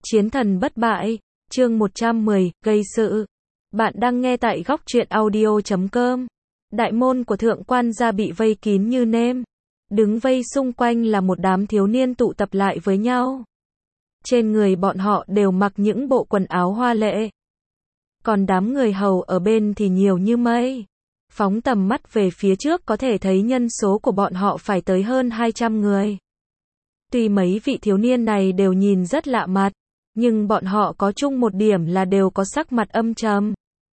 Chiến thần bất bại, chương 110, gây sự. Bạn đang nghe tại góc truyện audio.com. Đại môn của thượng quan gia bị vây kín như nêm. Đứng vây xung quanh là một đám thiếu niên tụ tập lại với nhau. Trên người bọn họ đều mặc những bộ quần áo hoa lệ. Còn đám người hầu ở bên thì nhiều như mây. Phóng tầm mắt về phía trước có thể thấy nhân số của bọn họ phải tới hơn 200 người. Tuy mấy vị thiếu niên này đều nhìn rất lạ mặt, nhưng bọn họ có chung một điểm là đều có sắc mặt âm trầm.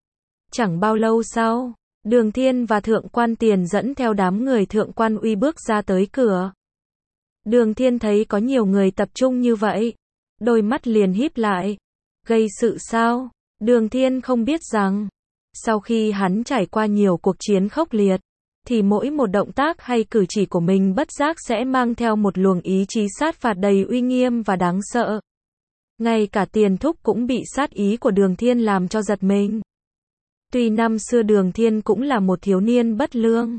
Chẳng bao lâu sau, Đường Thiên và Thượng quan Tiền dẫn theo đám người Thượng quan Uy bước ra tới cửa. Đường Thiên thấy có nhiều người tập trung như vậy, đôi mắt liền híp lại. Gây sự sao? Đường Thiên không biết rằng, sau khi hắn trải qua nhiều cuộc chiến khốc liệt, thì mỗi một động tác hay cử chỉ của mình bất giác sẽ mang theo một luồng ý chí sát phạt đầy uy nghiêm và đáng sợ. Ngay cả Tiền Thúc cũng bị sát ý của Đường Thiên làm cho giật mình. Tuy năm xưa Đường Thiên cũng là một thiếu niên bất lương,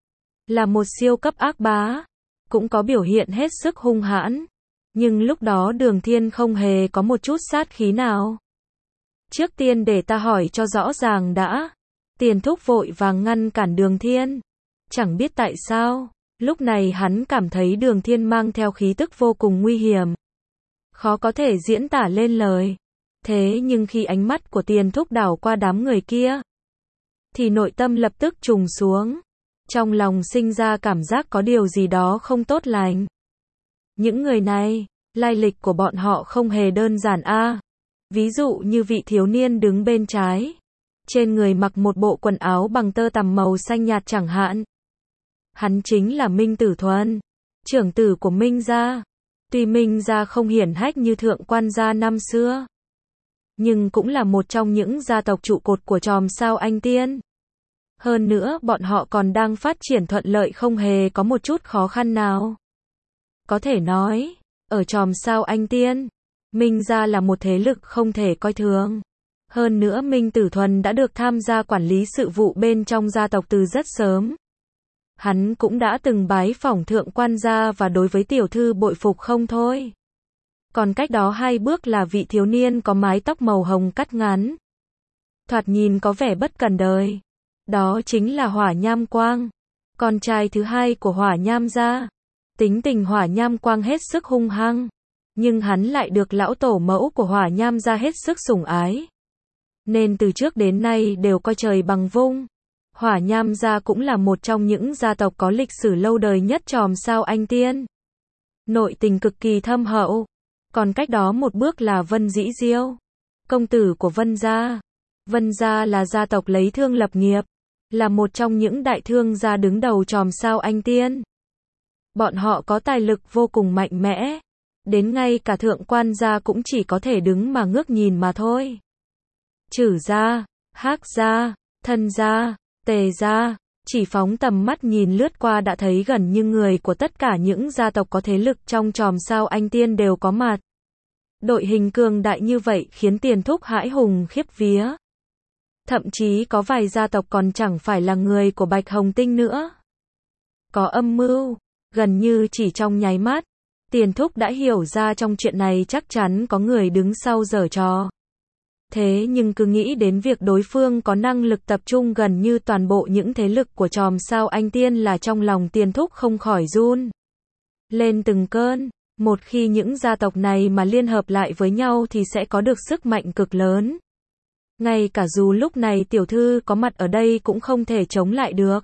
là một siêu cấp ác bá, cũng có biểu hiện hết sức hung hãn, nhưng lúc đó Đường Thiên không hề có một chút sát khí nào. Trước tiên để ta hỏi cho rõ ràng đã. Tiền Thúc vội vàng ngăn cản Đường Thiên. Chẳng biết tại sao, lúc này hắn cảm thấy Đường Thiên mang theo khí tức vô cùng nguy hiểm. Khó có thể diễn tả lên lời. Thế nhưng khi ánh mắt của Tiền Thúc đảo qua đám người kia, thì nội tâm lập tức trùng xuống. Trong lòng sinh ra cảm giác có điều gì đó không tốt lành. Những người này, lai lịch của bọn họ không hề đơn giản a. Ví dụ như vị thiếu niên đứng bên trái, trên người mặc một bộ quần áo bằng tơ tằm màu xanh nhạt chẳng hạn. Hắn chính là Minh Tử Thuần, trưởng tử của Minh gia. Tuy Minh gia không hiển hách như Thượng quan gia năm xưa, nhưng cũng là một trong những gia tộc trụ cột của Chòm Sao Anh Tiên. Hơn nữa bọn họ còn đang phát triển thuận lợi không hề có một chút khó khăn nào. Có thể nói, ở Chòm Sao Anh Tiên, Minh gia là một thế lực không thể coi thường. Hơn nữa Minh Tử Thuần đã được tham gia quản lý sự vụ bên trong gia tộc từ rất sớm. Hắn cũng đã từng bái phỏng Thượng quan gia và đối với tiểu thư bội phục không thôi. Còn cách đó 2 bước là vị thiếu niên có mái tóc màu hồng cắt ngắn, thoạt nhìn có vẻ bất cần đời. Đó chính là Hỏa Nham Quang, con trai thứ hai của Hỏa Nham gia. Tính tình Hỏa Nham Quang hết sức hung hăng, nhưng hắn lại được lão tổ mẫu của Hỏa Nham gia hết sức sủng ái, nên từ trước đến nay đều coi trời bằng vung. Hỏa Nham gia cũng là một trong những gia tộc có lịch sử lâu đời nhất Chòm Sao Anh Tiên. Nội tình cực kỳ thâm hậu. Còn cách đó một bước là Vân Dĩ Diêu, công tử của Vân gia. Vân gia là gia tộc lấy thương lập nghiệp, là một trong những đại thương gia đứng đầu Chòm Sao Anh Tiên. Bọn họ có tài lực vô cùng mạnh mẽ, đến ngay cả Thượng quan gia cũng chỉ có thể đứng mà ngước nhìn mà thôi. Trử gia, Hắc gia, Thân gia, Tề gia, chỉ phóng tầm mắt nhìn lướt qua đã thấy gần như người của tất cả những gia tộc có thế lực trong Chòm Sao Anh Tiên đều có mặt. Đội hình cường đại như vậy khiến Tiền Thúc hãi hùng khiếp vía. Thậm chí có vài gia tộc còn chẳng phải là người của Bạch Hồng Tinh nữa. Có âm mưu, gần như chỉ trong nháy mắt, Tiền Thúc đã hiểu ra trong chuyện này chắc chắn có người đứng sau giở trò. Thế nhưng cứ nghĩ đến việc đối phương có năng lực tập trung gần như toàn bộ những thế lực của Chòm Sao Anh Tiên là trong lòng Tiền Thúc không khỏi run lên từng cơn. Một khi những gia tộc này mà liên hợp lại với nhau thì sẽ có được sức mạnh cực lớn. Ngay cả dù lúc này tiểu thư có mặt ở đây cũng không thể chống lại được.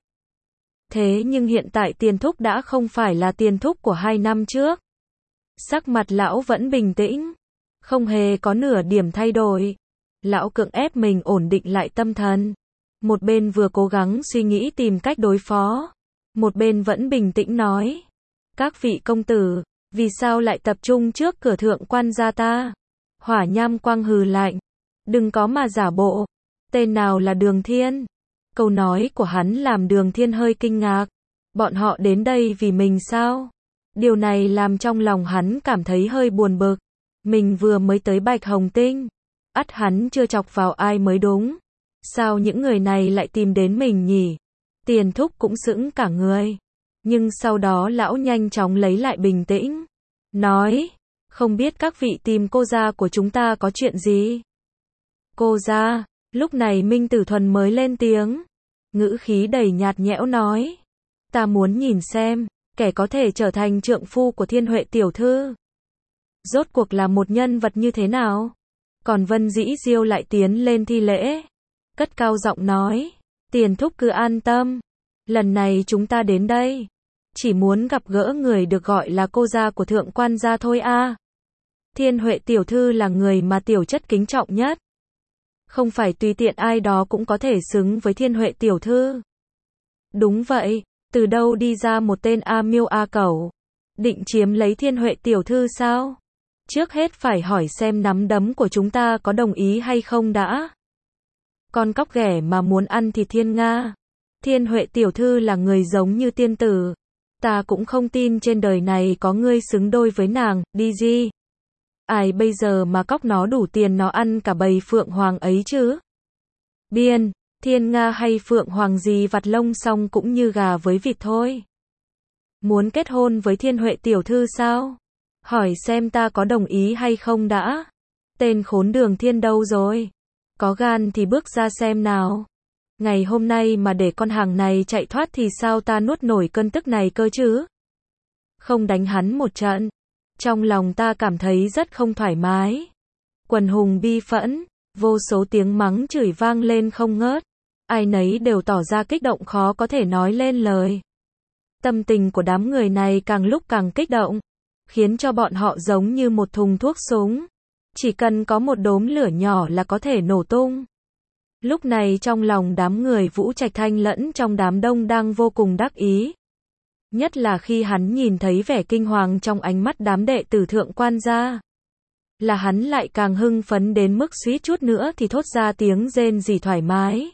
Thế nhưng hiện tại Tiền Thúc đã không phải là Tiền Thúc của 2 năm trước. Sắc mặt lão vẫn bình tĩnh, không hề có nửa điểm thay đổi. Lão cưỡng ép mình ổn định lại tâm thần. Một bên vừa cố gắng suy nghĩ tìm cách đối phó, một bên vẫn bình tĩnh nói. Các vị công tử, vì sao lại tập trung trước cửa Thượng quan gia ta? Hỏa Nham Quang hừ lạnh. Đừng có mà giả bộ. Tên nào là Đường Thiên? Câu nói của hắn làm Đường Thiên hơi kinh ngạc. Bọn họ đến đây vì mình sao? Điều này làm trong lòng hắn cảm thấy hơi buồn bực. Mình vừa mới tới Bạch Hồng Tinh, ắt hắn chưa chọc vào ai mới đúng. Sao những người này lại tìm đến mình nhỉ? Tiền Thúc cũng sững cả người. Nhưng sau đó lão nhanh chóng lấy lại bình tĩnh. Nói, Không biết các vị tìm cô gia của chúng ta có chuyện gì? Cô gia, lúc này Minh Tử Thuần mới lên tiếng. Ngữ khí đầy nhạt nhẽo nói. Ta muốn nhìn xem, kẻ có thể trở thành trượng phu của Thiên Huệ tiểu thư. Rốt cuộc là một nhân vật như thế nào? Còn Vân Dĩ Diêu lại tiến lên thi lễ. Cất cao giọng nói. Tiền thúc cứ an tâm. Lần này chúng ta đến đây. Chỉ muốn gặp gỡ người được gọi là cô gia của thượng quan gia thôi a. Thiên Huệ tiểu thư là người mà tiểu chất kính trọng nhất. Không phải tùy tiện ai đó cũng có thể xứng với Thiên Huệ tiểu thư. Đúng vậy, từ đâu đi ra một tên A Miêu A Cẩu? Định chiếm lấy Thiên Huệ tiểu thư sao? Trước hết phải hỏi xem nắm đấm của chúng ta có đồng ý hay không đã. Con cóc ghẻ mà muốn ăn thịt Thiên Nga. Thiên Huệ tiểu thư là người giống như tiên tử. Ta cũng không tin trên đời này có ngươi xứng đôi với nàng, đi gì? Ai bây giờ mà cóc nó đủ tiền nó ăn cả bầy phượng hoàng ấy chứ? Biên, Thiên Nga hay phượng hoàng gì vặt lông xong cũng như gà với vịt thôi. Muốn kết hôn với Thiên Huệ tiểu thư sao? Hỏi xem ta có đồng ý hay không đã? Tên khốn Đường Thiên đâu rồi? Có gan thì bước ra xem nào. Ngày hôm nay mà để con hàng này chạy thoát thì sao ta nuốt nổi cơn tức này cơ chứ? Không đánh hắn một trận. Trong lòng ta cảm thấy rất không thoải mái. Quần hùng bi phẫn, vô số tiếng mắng chửi vang lên không ngớt. Ai nấy đều tỏ ra kích động khó có thể nói lên lời. Tâm tình của đám người này càng lúc càng kích động, khiến cho bọn họ giống như một thùng thuốc súng. Chỉ cần có một đốm lửa nhỏ là có thể nổ tung. Lúc này trong lòng đám người Vũ Trạch Thanh lẫn trong đám đông đang vô cùng đắc ý. Nhất là khi hắn nhìn thấy vẻ kinh hoàng trong ánh mắt đám đệ tử thượng quan gia. Là hắn lại càng hưng phấn đến mức suýt chút nữa thì thốt ra tiếng rên rỉ thoải mái.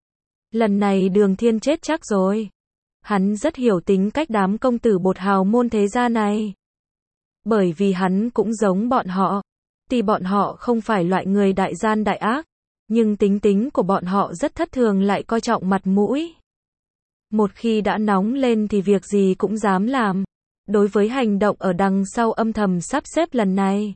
Lần này Đường Thiên chết chắc rồi. Hắn rất hiểu tính cách đám công tử bột hào môn thế gia này. Bởi vì hắn cũng giống bọn họ. Tuy bọn họ không phải loại người đại gian đại ác, nhưng tính tính của bọn họ rất thất thường lại coi trọng mặt mũi. Một khi đã nóng lên thì việc gì cũng dám làm. Đối với hành động ở đằng sau âm thầm sắp xếp lần này,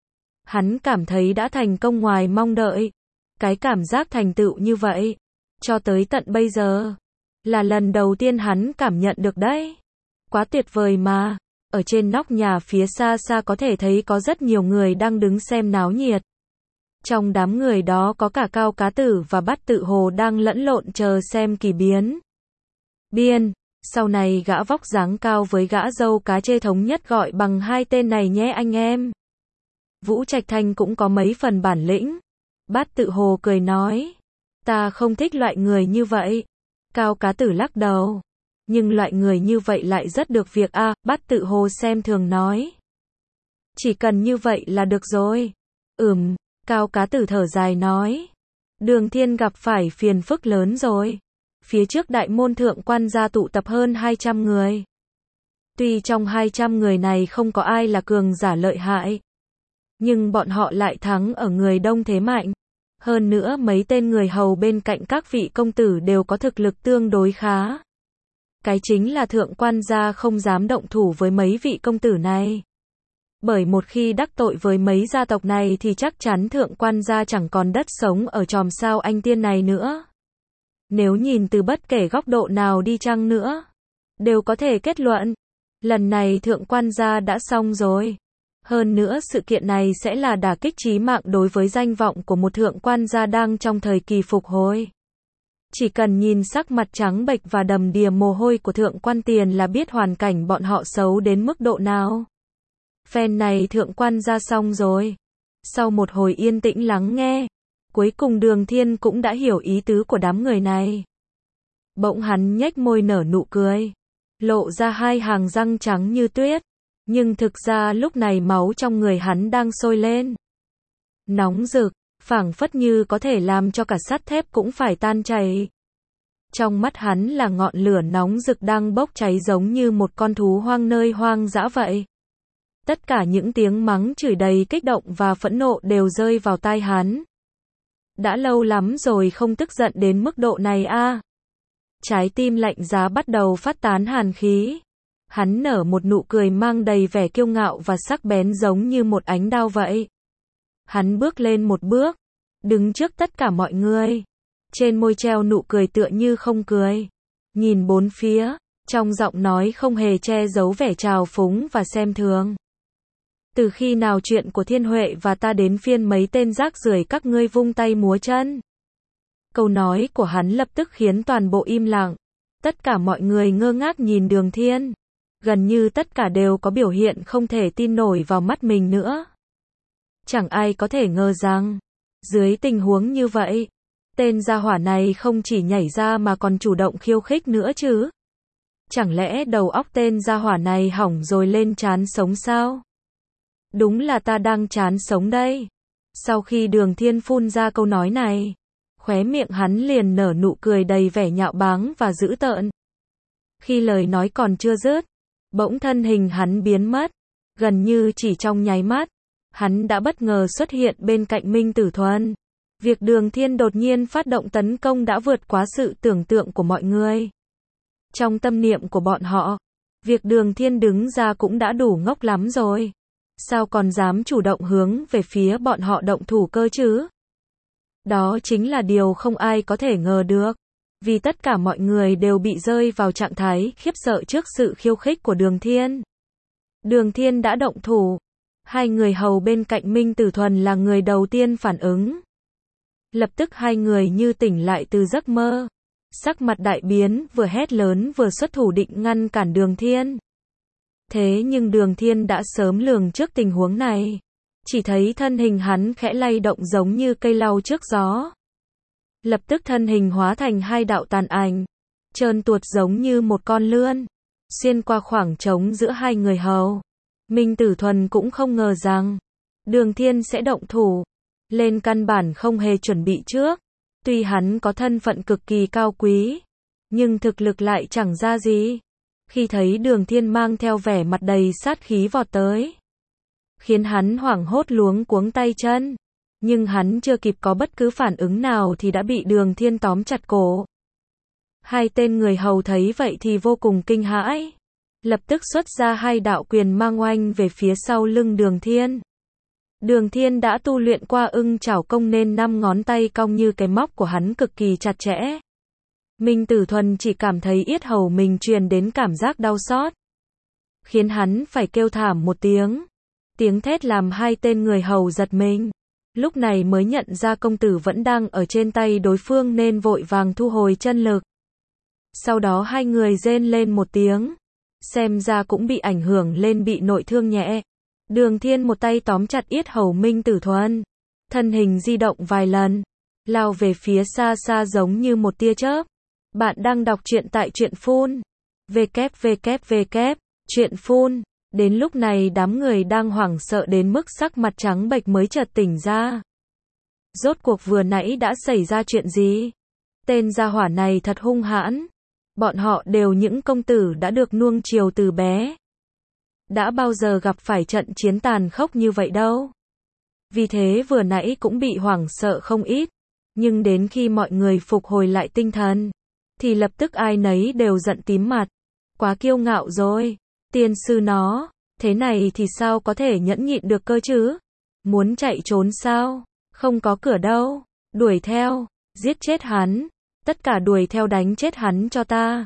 hắn cảm thấy đã thành công ngoài mong đợi. Cái cảm giác thành tựu như vậy, cho tới tận bây giờ, là lần đầu tiên hắn cảm nhận được đấy. Quá tuyệt vời mà. Ở trên nóc nhà phía xa xa có thể thấy có rất nhiều người đang đứng xem náo nhiệt. Trong đám người đó có cả Cao Cá Tử và Bát Tự Hồ đang lẫn lộn chờ xem kỳ biến. Biên, sau này gã vóc dáng cao với gã dâu cá chê thống nhất gọi bằng hai tên này nhé anh em. Vũ Trạch Thanh cũng có mấy phần bản lĩnh. Bát Tự Hồ cười nói. Ta không thích loại người như vậy. Cao Cá Tử lắc đầu. Nhưng loại người như vậy lại rất được việc a. Bát Tự Hồ xem thường nói. Chỉ cần như vậy là được rồi. Cao Cá Tử thở dài nói. Đường Thiên gặp phải phiền phức lớn rồi. Phía trước đại môn thượng quan gia tụ tập hơn 200 người. Tuy trong 200 người này không có ai là cường giả lợi hại, nhưng bọn họ lại thắng ở người đông thế mạnh. Hơn nữa mấy tên người hầu bên cạnh các vị công tử đều có thực lực tương đối khá. Cái chính là thượng quan gia không dám động thủ với mấy vị công tử này. Bởi một khi đắc tội với mấy gia tộc này thì chắc chắn thượng quan gia chẳng còn đất sống ở chòm sao anh tiên này nữa. Nếu nhìn từ bất kể góc độ nào đi chăng nữa, đều có thể kết luận, lần này thượng quan gia đã xong rồi. Hơn nữa sự kiện này sẽ là đả kích chí mạng đối với danh vọng của một thượng quan gia đang trong thời kỳ phục hồi. Chỉ cần nhìn sắc mặt trắng bệch và đầm đìa mồ hôi của thượng quan Tiền là biết hoàn cảnh bọn họ xấu đến mức độ nào. Phen này thượng quan gia xong rồi. Sau một hồi yên tĩnh lắng nghe, cuối cùng Đường Thiên cũng đã hiểu ý tứ của đám người này. Bỗng hắn nhếch môi nở nụ cười, lộ ra hai hàng răng trắng như tuyết, nhưng thực ra lúc này máu trong người hắn đang sôi lên. Nóng rực, phảng phất như có thể làm cho cả sắt thép cũng phải tan chảy. Trong mắt hắn là ngọn lửa nóng rực đang bốc cháy giống như một con thú hoang nơi hoang dã vậy. Tất cả những tiếng mắng chửi đầy kích động và phẫn nộ đều rơi vào tai hắn. Đã lâu lắm rồi không tức giận đến mức độ này a. Trái tim lạnh giá bắt đầu phát tán hàn khí. Hắn nở một nụ cười mang đầy vẻ kiêu ngạo và sắc bén giống như một ánh đao vậy. Hắn bước lên một bước, đứng trước tất cả mọi người. Trên môi treo nụ cười tựa như không cười. Nhìn bốn phía, trong giọng nói không hề che giấu vẻ trào phúng và xem thường. Từ khi nào chuyện của Thiên Huệ và ta đến phiên mấy tên rác rưởi các ngươi vung tay múa chân? Câu nói của hắn lập tức khiến toàn bộ im lặng. Tất cả mọi người ngơ ngác nhìn Đường Thiên. Gần như tất cả đều có biểu hiện không thể tin nổi vào mắt mình nữa. Chẳng ai có thể ngờ rằng, dưới tình huống như vậy, tên gia hỏa này không chỉ nhảy ra mà còn chủ động khiêu khích nữa chứ. Chẳng lẽ đầu óc tên gia hỏa này hỏng rồi lên chán sống sao? Đúng là ta đang chán sống đây. Sau khi Đường Thiên phun ra câu nói này, khóe miệng hắn liền nở nụ cười đầy vẻ nhạo báng và dữ tợn. Khi lời nói còn chưa dứt, bỗng thân hình hắn biến mất, gần như chỉ trong nháy mắt, hắn đã bất ngờ xuất hiện bên cạnh Minh Tử Thuần. Việc Đường Thiên đột nhiên phát động tấn công đã vượt quá sự tưởng tượng của mọi người. Trong tâm niệm của bọn họ, việc Đường Thiên đứng ra cũng đã đủ ngốc lắm rồi. Sao còn dám chủ động hướng về phía bọn họ động thủ cơ chứ? Đó chính là điều không ai có thể ngờ được. Vì tất cả mọi người đều bị rơi vào trạng thái khiếp sợ trước sự khiêu khích của Đường Thiên. Đường Thiên đã động thủ. Hai người hầu bên cạnh Minh Tử Thuần là người đầu tiên phản ứng. Lập tức hai người như tỉnh lại từ giấc mơ. Sắc mặt đại biến, vừa hét lớn vừa xuất thủ định ngăn cản Đường Thiên. Thế nhưng Đường Thiên đã sớm lường trước tình huống này. Chỉ thấy thân hình hắn khẽ lay động giống như cây lau trước gió. Lập tức thân hình hóa thành hai đạo tàn ảnh, trơn tuột giống như một con lươn, xuyên qua khoảng trống giữa hai người hầu. Minh Tử Thuần cũng không ngờ rằng Đường Thiên sẽ động thủ, lên căn bản không hề chuẩn bị trước. Tuy hắn có thân phận cực kỳ cao quý, nhưng thực lực lại chẳng ra gì. Khi thấy Đường Thiên mang theo vẻ mặt đầy sát khí vọt tới, khiến hắn hoảng hốt luống cuống tay chân. Nhưng hắn chưa kịp có bất cứ phản ứng nào thì đã bị Đường Thiên tóm chặt cổ. Hai tên người hầu thấy vậy thì vô cùng kinh hãi. Lập tức xuất ra hai đạo quyền mang oanh về phía sau lưng Đường Thiên. Đường Thiên đã tu luyện qua ưng chảo công nên 5 ngón tay cong như cái móc của hắn cực kỳ chặt chẽ. Minh Tử Thuần chỉ cảm thấy yết hầu mình truyền đến cảm giác đau xót, khiến hắn phải kêu thảm một tiếng. Tiếng thét làm hai tên người hầu giật mình. Lúc này mới nhận ra công tử vẫn đang ở trên tay đối phương nên vội vàng thu hồi chân lực. Sau đó hai người rên lên một tiếng. Xem ra cũng bị ảnh hưởng lên bị nội thương nhẹ. Đường Thiên một tay tóm chặt yết hầu Minh Tử Thuần. Thân hình di động vài lần, lao về phía xa xa giống như một tia chớp. Bạn đang đọc truyện tại Truyện Phun. www. Truyện Phun. Đến lúc này đám người đang hoảng sợ đến mức sắc mặt trắng bệch mới chợt tỉnh ra. Rốt cuộc vừa nãy đã xảy ra chuyện gì? Tên gia hỏa này thật hung hãn. Bọn họ đều những công tử đã được nuông chiều từ bé. Đã bao giờ gặp phải trận chiến tàn khốc như vậy đâu. Vì thế vừa nãy cũng bị hoảng sợ không ít. Nhưng đến khi mọi người phục hồi lại tinh thần, thì lập tức ai nấy đều giận tím mặt. Quá kiêu ngạo rồi. Tiên sư nó, thế này thì sao có thể nhẫn nhịn được cơ chứ? Muốn chạy trốn sao? Không có cửa đâu. Đuổi theo, giết chết hắn. Tất cả đuổi theo đánh chết hắn cho ta.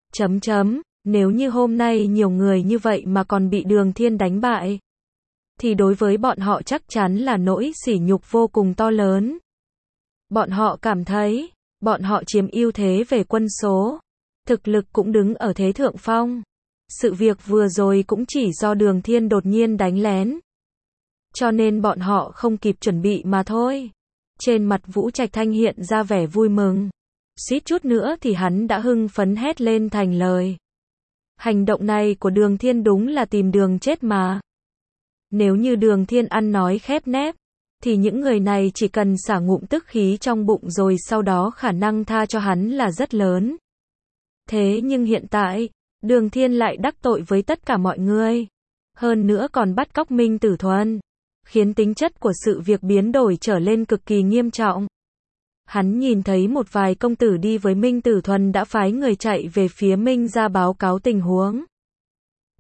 Nếu như hôm nay nhiều người như vậy mà còn bị Đường Thiên đánh bại, thì đối với bọn họ chắc chắn là nỗi sỉ nhục vô cùng to lớn. Bọn họ cảm thấy, bọn họ chiếm ưu thế về quân số, thực lực cũng đứng ở thế thượng phong. Sự việc vừa rồi cũng chỉ do Đường Thiên đột nhiên đánh lén, cho nên bọn họ không kịp chuẩn bị mà thôi. Trên mặt Vũ Trạch Thanh hiện ra vẻ vui mừng. Suýt chút nữa thì hắn đã hưng phấn hét lên thành lời. Hành động này của Đường Thiên đúng là tìm đường chết mà. Nếu như Đường Thiên ăn nói khép nép, thì những người này chỉ cần xả ngụm tức khí trong bụng rồi sau đó khả năng tha cho hắn là rất lớn. Thế nhưng hiện tại, Đường Thiên lại đắc tội với tất cả mọi người. Hơn nữa còn bắt cóc Minh Tử Thuần, khiến tính chất của sự việc biến đổi trở lên cực kỳ nghiêm trọng. Hắn nhìn thấy một vài công tử đi với Minh Tử Thuần đã phái người chạy về phía Minh ra báo cáo tình huống.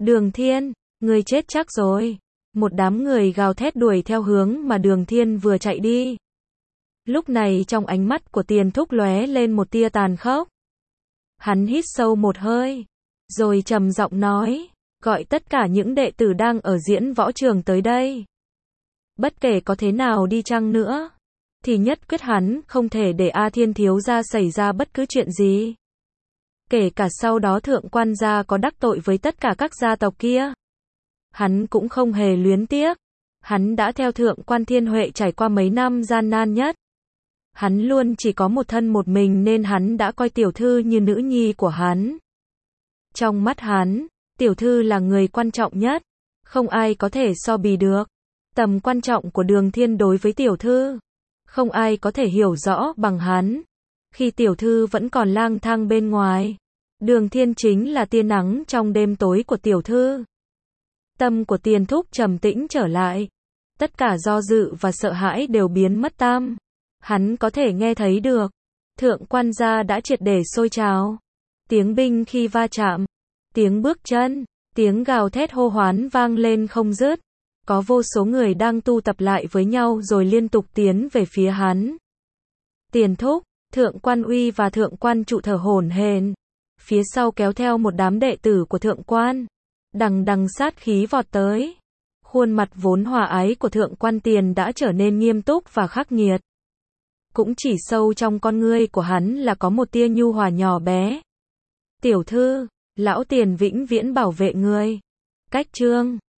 Đường Thiên, người chết chắc rồi. Một đám người gào thét đuổi theo hướng mà Đường Thiên vừa chạy đi. Lúc này trong ánh mắt của Tiền Thúc lóe lên một tia tàn khốc. Hắn hít sâu một hơi, rồi trầm giọng nói, gọi tất cả những đệ tử đang ở diễn võ trường tới đây. Bất kể có thế nào đi chăng nữa, thì nhất quyết hắn không thể để A Thiên thiếu gia xảy ra bất cứ chuyện gì. Kể cả sau đó thượng quan gia có đắc tội với tất cả các gia tộc kia, hắn cũng không hề luyến tiếc. Hắn đã theo thượng quan Thiên Huệ trải qua mấy năm gian nan nhất. Hắn luôn chỉ có một thân một mình nên hắn đã coi tiểu thư như nữ nhi của hắn. Trong mắt hắn, tiểu thư là người quan trọng nhất, không ai có thể so bì được. Tầm quan trọng của Đường Thiên đối với tiểu thư, không ai có thể hiểu rõ bằng hắn. Khi tiểu thư vẫn còn lang thang bên ngoài, Đường Thiên chính là tia nắng trong đêm tối của tiểu thư. Tâm của Tiền Thúc trầm tĩnh trở lại. Tất cả do dự và sợ hãi đều biến mất tăm. Hắn có thể nghe thấy được. Thượng quan gia đã triệt để sôi trào. Tiếng binh khi va chạm, tiếng bước chân, tiếng gào thét hô hoán vang lên không dứt. Có vô số người đang tu tập lại với nhau rồi liên tục tiến về phía hắn. Tiền Thúc, Thượng quan Uy và Thượng quan Trụ thở hổn hển. Phía sau kéo theo một đám đệ tử của Thượng quan. Đằng đằng sát khí vọt tới. Khuôn mặt vốn hòa ái của Thượng quan Tiền đã trở nên nghiêm túc và khắc nghiệt. Cũng chỉ sâu trong con ngươi của hắn là có một tia nhu hòa nhỏ bé. Tiểu thư, lão Tiền vĩnh viễn bảo vệ ngươi. Cách chương